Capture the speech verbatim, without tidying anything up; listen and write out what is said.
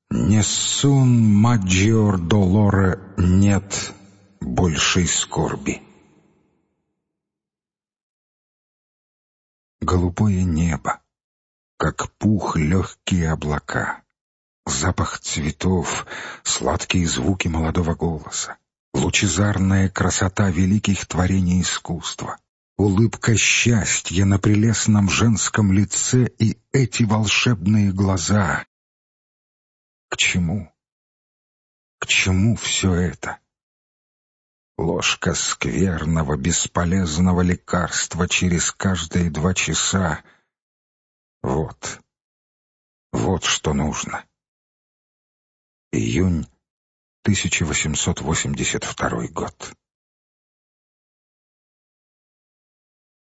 Несун маджиор долоре, нет большей скорби. Голубое небо, как пух легкие облака, запах цветов, сладкие звуки молодого голоса, лучезарная красота великих творений искусства, улыбка счастья на прелестном женском лице и эти волшебные глаза. К чему? К чему все это? Ложка скверного, бесполезного лекарства через каждые два часа. Вот, вот что нужно. Июнь тысяча восемьсот восемьдесят второй год.